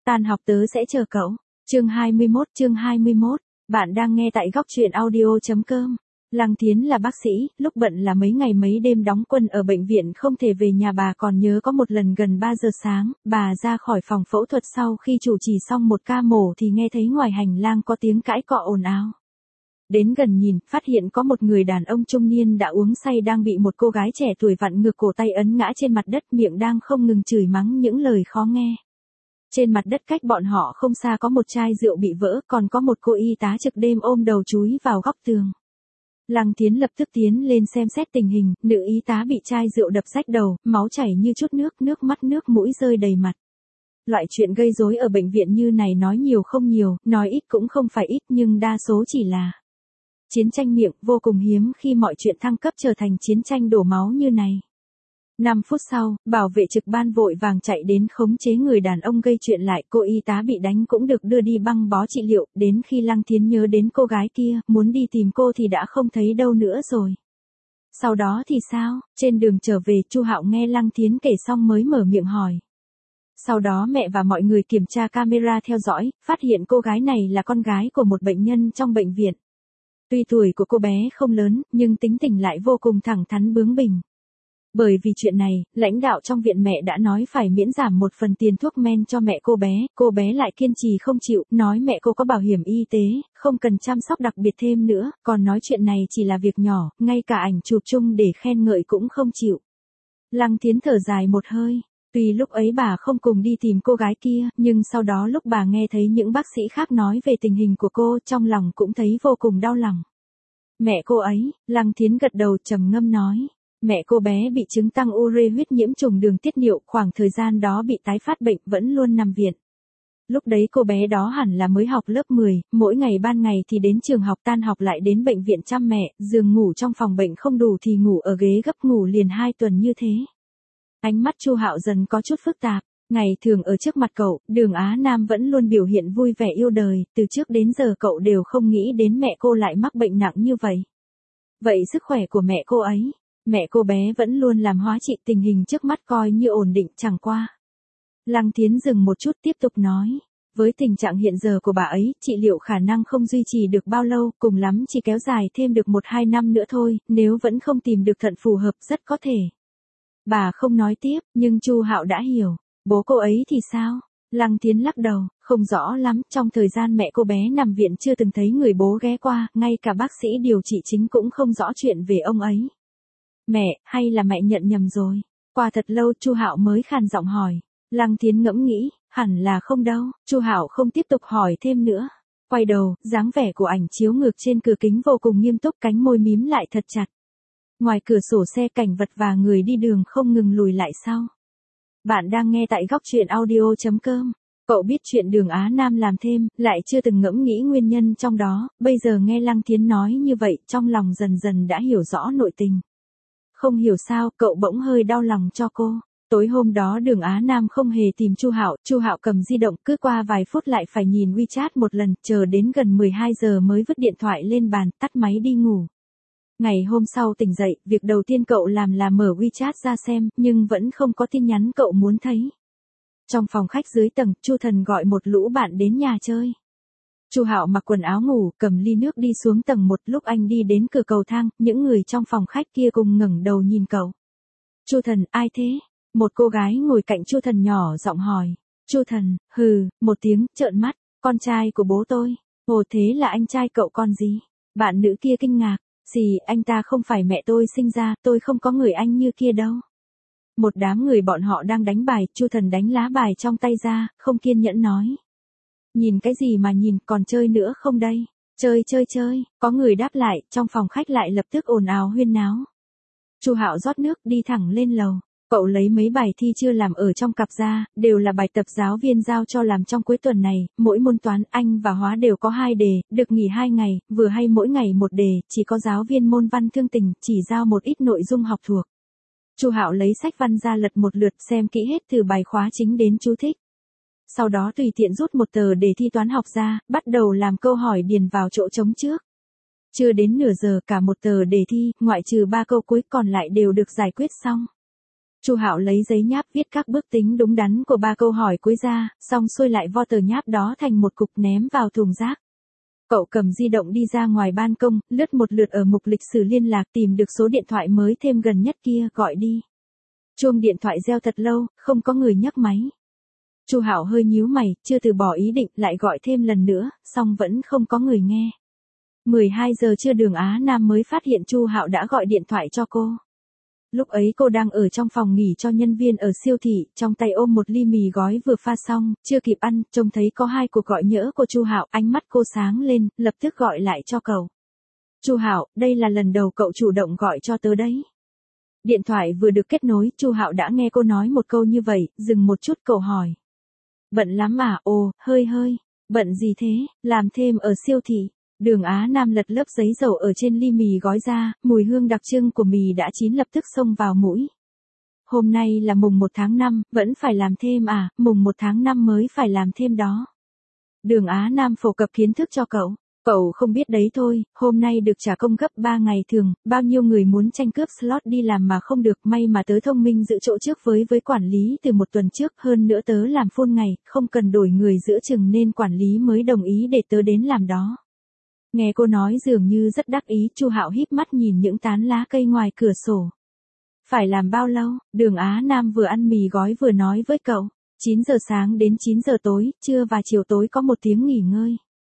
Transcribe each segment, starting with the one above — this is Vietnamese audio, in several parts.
Tan học tớ sẽ chờ cậu. Chương 21, bạn đang nghe tại góc truyện audio.com. Lăng Thiến là bác sĩ, lúc bận là mấy ngày mấy đêm đóng quân ở bệnh viện không thể về nhà. Bà còn nhớ có một lần gần 3 giờ sáng, bà ra khỏi phòng phẫu thuật sau khi chủ trì xong một ca mổ thì nghe thấy ngoài hành lang có tiếng cãi cọ ồn ào. Đến gần nhìn, phát hiện có một người đàn ông trung niên đã uống say đang bị một cô gái trẻ tuổi vặn ngược cổ tay ấn ngã trên mặt đất, miệng đang không ngừng chửi mắng những lời khó nghe. Trên mặt đất cách bọn họ không xa có một chai rượu bị vỡ, còn có một cô y tá trực đêm ôm đầu chúi vào góc tường. Lăng Thiến lập tức tiến lên xem xét tình hình, nữ y tá bị chai rượu đập rách đầu, máu chảy như chút nước mắt nước mũi rơi đầy mặt. Loại chuyện gây rối ở bệnh viện như này nói nhiều không nhiều, nói ít cũng không phải ít, nhưng đa số chỉ là chiến tranh miệng. Vô cùng hiếm khi mọi chuyện thăng cấp trở thành chiến tranh đổ máu như này. 5 phút sau, bảo vệ trực ban vội vàng chạy đến khống chế người đàn ông gây chuyện lại, cô y tá bị đánh cũng được đưa đi băng bó trị liệu. Đến khi Lăng Thiến nhớ đến cô gái kia, muốn đi tìm cô thì đã không thấy đâu nữa rồi. Sau đó thì sao? Trên đường trở về, Chu Hạo nghe Lăng Thiến kể xong mới mở miệng hỏi. Sau đó mẹ và mọi người kiểm tra camera theo dõi, phát hiện cô gái này là con gái của một bệnh nhân trong bệnh viện. Tuy tuổi của cô bé không lớn, nhưng tính tình lại vô cùng thẳng thắn bướng bỉnh. Bởi vì chuyện này, lãnh đạo trong viện mẹ đã nói phải miễn giảm một phần tiền thuốc men cho mẹ cô bé lại kiên trì không chịu, nói mẹ cô có bảo hiểm y tế, không cần chăm sóc đặc biệt thêm nữa, còn nói chuyện này chỉ là việc nhỏ, ngay cả ảnh chụp chung để khen ngợi cũng không chịu. Lăng Thiến thở dài một hơi, tuy lúc ấy bà không cùng đi tìm cô gái kia, nhưng sau đó lúc bà nghe thấy những bác sĩ khác nói về tình hình của cô, trong lòng cũng thấy vô cùng đau lòng. Mẹ cô ấy, Lăng Thiến gật đầu trầm ngâm nói. Mẹ cô bé bị chứng tăng ure huyết nhiễm trùng đường tiết niệu, khoảng thời gian đó bị tái phát bệnh, vẫn luôn nằm viện. Lúc đấy cô bé đó hẳn là mới học lớp 10, mỗi ngày ban ngày thì đến trường học, tan học lại đến bệnh viện chăm mẹ, giường ngủ trong phòng bệnh không đủ thì ngủ ở ghế gấp, ngủ liền 2 tuần như thế. Ánh mắt Chu Hạo dần có chút phức tạp, ngày thường ở trước mặt cậu, Đường Á Nam vẫn luôn biểu hiện vui vẻ yêu đời, từ trước đến giờ cậu đều không nghĩ đến mẹ cô lại mắc bệnh nặng như vậy. Vậy sức khỏe của mẹ cô ấy? Mẹ cô bé vẫn luôn làm hóa trị, tình hình trước mắt coi như ổn định, chẳng qua. Lăng Thiến dừng một chút tiếp tục nói. Với tình trạng hiện giờ của bà ấy, trị liệu khả năng không duy trì được bao lâu, cùng lắm chỉ kéo dài thêm được 1-2 năm nữa thôi, nếu vẫn không tìm được thận phù hợp rất có thể. Bà không nói tiếp, nhưng Chu Hạo đã hiểu. Bố cô ấy thì sao? Lăng Thiến lắc đầu, không rõ lắm, trong thời gian mẹ cô bé nằm viện chưa từng thấy người bố ghé qua, ngay cả bác sĩ điều trị chính cũng không rõ chuyện về ông ấy. Mẹ, hay là mẹ nhận nhầm rồi? Qua thật lâu Chu Hạo mới khàn giọng hỏi. Lăng Thiến ngẫm nghĩ, hẳn là không đâu. Chu Hạo không tiếp tục hỏi thêm nữa. Quay đầu, dáng vẻ của ảnh chiếu ngược trên cửa kính vô cùng nghiêm túc, cánh môi mím lại thật chặt. Ngoài cửa sổ xe cảnh vật và người đi đường không ngừng lùi lại sau. Bạn đang nghe tại góc truyện audio.com. Cậu biết chuyện Đường Á Nam làm thêm, lại chưa từng ngẫm nghĩ nguyên nhân trong đó, bây giờ nghe Lăng Thiến nói như vậy, trong lòng dần dần đã hiểu rõ nội tình. Không hiểu sao, cậu bỗng hơi đau lòng cho cô. Tối hôm đó Đường Á Nam không hề tìm Chu Hạo cầm di động, cứ qua vài phút lại phải nhìn WeChat một lần, chờ đến gần 12 giờ mới vứt điện thoại lên bàn, tắt máy đi ngủ. Ngày hôm sau tỉnh dậy, việc đầu tiên cậu làm là mở WeChat ra xem, nhưng vẫn không có tin nhắn cậu muốn thấy. Trong phòng khách dưới tầng, Chu Thần gọi một lũ bạn đến nhà chơi. Chu Hạo mặc quần áo ngủ, cầm ly nước đi xuống tầng 1, lúc anh đi đến cửa cầu thang, những người trong phòng khách kia cùng ngẩng đầu nhìn cậu. Chu Thần, ai thế? Một cô gái ngồi cạnh Chu Thần nhỏ giọng hỏi. Chu Thần, hừ, một tiếng, trợn mắt, con trai của bố tôi. Ồ, thế là anh trai cậu con gì? Bạn nữ kia kinh ngạc, gì, anh ta không phải mẹ tôi sinh ra, tôi không có người anh như kia đâu. Một đám người bọn họ đang đánh bài, Chu Thần đánh lá bài trong tay ra, không kiên nhẫn nói. Nhìn cái gì mà nhìn, còn chơi nữa không đây? Chơi, có người đáp lại, trong phòng khách lại lập tức ồn ào huyên náo. Chu Hạo rót nước đi thẳng lên lầu. Cậu lấy mấy bài thi chưa làm ở trong cặp ra, đều là bài tập giáo viên giao cho làm trong cuối tuần này, mỗi môn toán, Anh và Hóa đều có 2 đề, được nghỉ 2 ngày, vừa hay mỗi ngày một đề, chỉ có giáo viên môn văn Thương Tình, chỉ giao một ít nội dung học thuộc. Chu Hạo lấy sách văn ra lật một lượt xem kỹ hết từ bài khóa chính đến chú thích. Sau đó tùy tiện rút một tờ đề thi toán học ra, bắt đầu làm câu hỏi điền vào chỗ trống trước. Chưa đến nửa giờ cả một tờ đề thi, ngoại trừ 3 câu cuối còn lại đều được giải quyết xong. Chu Hạo lấy giấy nháp viết các bước tính đúng đắn của 3 câu hỏi cuối ra, xong xuôi lại vo tờ nháp đó thành một cục ném vào thùng rác. Cậu cầm di động đi ra ngoài ban công, lướt một lượt ở mục lịch sử liên lạc tìm được số điện thoại mới thêm gần nhất kia, gọi đi. Chuông điện thoại reo thật lâu, không có người nhấc máy. Chu Hạo hơi nhíu mày, chưa từ bỏ ý định, lại gọi thêm lần nữa, song vẫn không có người nghe. 12 giờ trưa Đường Á Nam mới phát hiện Chu Hạo đã gọi điện thoại cho cô. Lúc ấy cô đang ở trong phòng nghỉ cho nhân viên ở siêu thị, trong tay ôm một ly mì gói vừa pha xong, chưa kịp ăn, trông thấy có 2 cuộc gọi nhỡ của Chu Hạo, ánh mắt cô sáng lên, lập tức gọi lại cho cậu. Chu Hạo, đây là lần đầu cậu chủ động gọi cho tớ đấy. Điện thoại vừa được kết nối, Chu Hạo đã nghe cô nói một câu như vậy, dừng một chút cậu hỏi. Bận lắm à? Ồ, hơi. Bận gì thế? Làm thêm ở siêu thị. Đường Á Nam lật lớp giấy dầu ở trên ly mì gói ra, mùi hương đặc trưng của mì đã chín lập tức xông vào mũi. Hôm nay là mùng 1 tháng 5, vẫn phải làm thêm à? Mùng 1 tháng 5 mới phải làm thêm đó. Đường Á Nam phổ cập kiến thức cho cậu. Cậu không biết đấy thôi, hôm nay được trả công gấp 3 ngày thường, bao nhiêu người muốn tranh cướp slot đi làm mà không được, may mà tớ thông minh giữ chỗ trước với quản lý từ 1 tuần trước, hơn nữa tớ làm full ngày, không cần đổi người giữa chừng nên quản lý mới đồng ý để tớ đến làm đó. Nghe cô nói dường như rất đắc ý, Chu Hạo híp mắt nhìn những tán lá cây ngoài cửa sổ. Phải làm bao lâu? Đường Á Nam vừa ăn mì gói vừa nói với cậu. 9 giờ sáng đến 9 giờ tối, trưa và chiều tối có 1 tiếng nghỉ ngơi.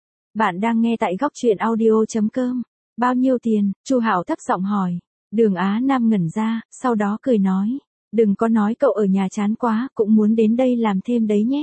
Bạn đang nghe tại góc truyện audio.com. Bao nhiêu tiền? Chu Hạo thấp giọng hỏi. Đường Á Nam ngẩn ra, sau đó cười nói. Đừng có nói cậu ở nhà chán quá, cũng muốn đến đây làm thêm đấy nhé.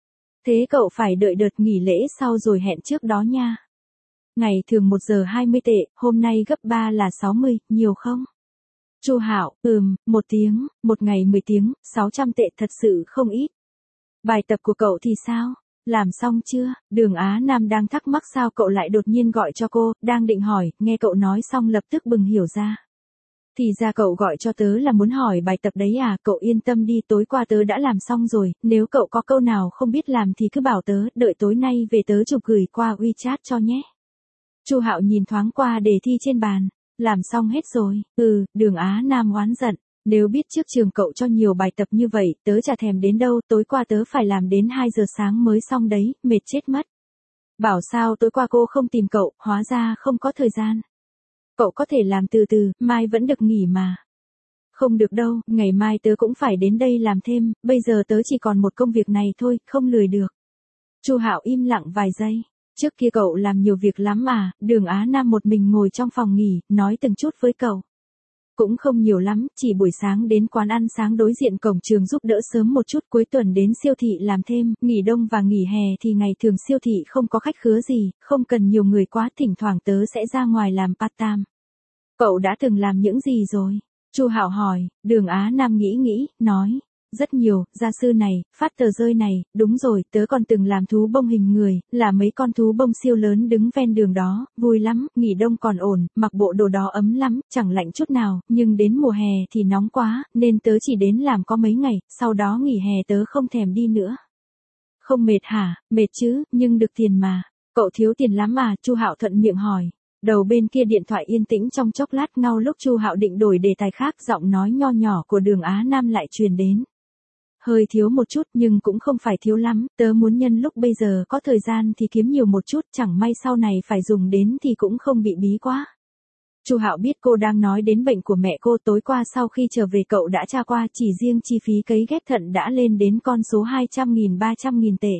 Thế cậu phải đợi đợt nghỉ lễ sau rồi hẹn trước đó nha. Ngày thường 1 giờ 20 tệ, hôm nay gấp 3 là 60, nhiều không? Chu Hạo, 1 tiếng, 1 ngày 10 tiếng, 600 tệ thật sự không ít. Bài tập của cậu thì sao? Làm xong chưa? Đường Á Nam đang thắc mắc sao cậu lại đột nhiên gọi cho cô, đang định hỏi, nghe cậu nói xong lập tức bừng hiểu ra. Thì ra cậu gọi cho tớ là muốn hỏi bài tập đấy à, cậu yên tâm đi, tối qua tớ đã làm xong rồi, nếu cậu có câu nào không biết làm thì cứ bảo tớ, đợi tối nay về tớ chụp gửi qua WeChat cho nhé. Chu Hạo nhìn thoáng qua đề thi trên bàn, làm xong hết rồi. Đường Á Nam oán giận, nếu biết trước trường cậu cho nhiều bài tập như vậy, tớ chả thèm đến đâu, tối qua tớ phải làm đến 2 giờ sáng mới xong đấy, mệt chết mất. Bảo sao tối qua cô không tìm cậu, hóa ra không có thời gian. Cậu có thể làm từ từ, mai vẫn được nghỉ mà. Không được đâu, ngày mai tớ cũng phải đến đây làm thêm, bây giờ tớ chỉ còn một công việc này thôi, không lười được. Chu Hạo im lặng vài giây. Trước kia cậu làm nhiều việc lắm mà, Đường Á Nam một mình ngồi trong phòng nghỉ, nói từng chút với cậu. Cũng không nhiều lắm, chỉ buổi sáng đến quán ăn sáng đối diện cổng trường giúp đỡ sớm một chút, cuối tuần đến siêu thị làm thêm, nghỉ đông và nghỉ hè thì ngày thường siêu thị không có khách khứa gì, không cần nhiều người quá, thỉnh thoảng tớ sẽ ra ngoài làm part-time. Cậu đã từng làm những gì rồi? Chu Hạo hỏi. Đường Á Nam nghĩ, nói. Rất nhiều, gia sư này, phát tờ rơi này, đúng rồi, tớ còn từng làm thú bông hình người, là mấy con thú bông siêu lớn đứng ven đường đó, vui lắm, nghỉ đông còn ổn, mặc bộ đồ đó ấm lắm, chẳng lạnh chút nào, nhưng đến mùa hè thì nóng quá, nên tớ chỉ đến làm có mấy ngày, sau đó nghỉ hè tớ không thèm đi nữa. Không mệt hả? Mệt chứ, nhưng được tiền mà. Cậu thiếu tiền lắm mà, Chu Hạo thuận miệng hỏi. Đầu bên kia điện thoại yên tĩnh trong chốc lát, ngau lúc Chu Hạo định đổi đề tài khác, giọng nói nho nhỏ của Đường Á Nam lại truyền đến. Hơi thiếu một chút nhưng cũng không phải thiếu lắm, tớ muốn nhân lúc bây giờ có thời gian thì kiếm nhiều một chút, chẳng may sau này phải dùng đến thì cũng không bị bí quá. Chu Hạo biết cô đang nói đến bệnh của mẹ cô, tối qua sau khi trở về cậu đã tra qua, chỉ riêng chi phí cấy ghép thận đã lên đến con số 200.000-300.000 tệ.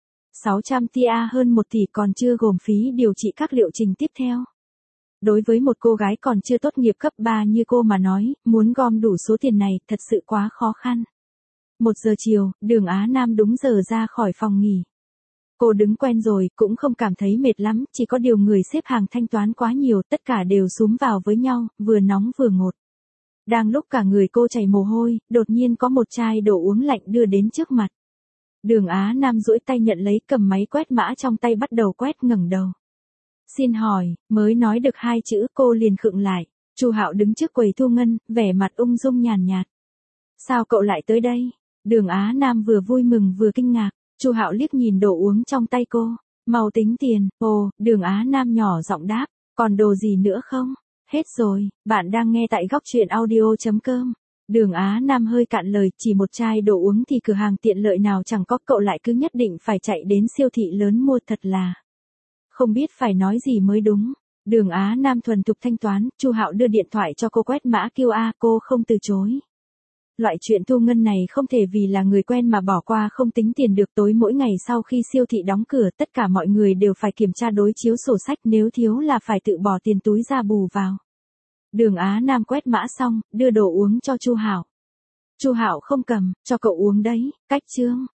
600 tia hơn 1 tỷ còn chưa gồm phí điều trị các liệu trình tiếp theo. Đối với một cô gái còn chưa tốt nghiệp cấp 3 như cô mà nói, muốn gom đủ số tiền này thật sự quá khó khăn. 1 giờ chiều, Đường Á Nam đúng giờ ra khỏi phòng nghỉ. Cô đứng quen rồi, cũng không cảm thấy mệt lắm, chỉ có điều người xếp hàng thanh toán quá nhiều, tất cả đều xúm vào với nhau, vừa nóng vừa ngột. Đang lúc cả người cô chảy mồ hôi, đột nhiên có một chai đồ uống lạnh đưa đến trước mặt. Đường Á Nam duỗi tay nhận lấy, cầm máy quét mã trong tay bắt đầu quét, ngẩng đầu. Xin hỏi, mới nói được 2 chữ cô liền khựng lại. Chu Hạo đứng trước quầy thu ngân, vẻ mặt ung dung nhàn nhạt. Sao cậu lại tới đây? Đường Á Nam vừa vui mừng vừa kinh ngạc. Chu Hạo liếc nhìn đồ uống trong tay cô. Mau tính tiền. Ồ, Đường Á Nam nhỏ giọng đáp. Còn đồ gì nữa không? Hết rồi, bạn đang nghe tại góc truyện audio.com. Đường Á Nam hơi cạn lời, chỉ một chai đồ uống thì cửa hàng tiện lợi nào chẳng có, cậu lại cứ nhất định phải chạy đến siêu thị lớn mua, thật là không biết phải nói gì mới đúng. Đường Á Nam thuần thục thanh toán, Chu Hạo đưa điện thoại cho cô quét mã QR, cô không từ chối. Loại chuyện thu ngân này không thể vì là người quen mà bỏ qua không tính tiền được. Tối mỗi ngày sau khi siêu thị đóng cửa, tất cả mọi người đều phải kiểm tra đối chiếu sổ sách, nếu thiếu là phải tự bỏ tiền túi ra bù vào. Đường Á Nam quét mã xong, đưa đồ uống cho Chu Hạo. Chu Hạo không cầm, cho cậu uống đấy, cách chương.